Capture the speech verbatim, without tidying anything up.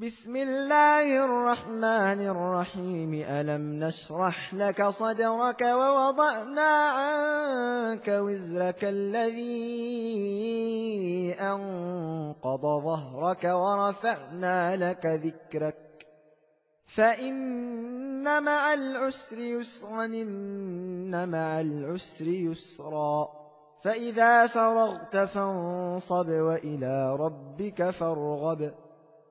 بسم الله الرحمن الرحيم ألم نشرح لك صدرك ووضعنا عنك وزرك الذي أنقض ظهرك ورفعنا لك ذكرك فإن مع العسر يسرا إن مع العسر يسرا فإذا فرغت فانصب وإلى ربك فارغب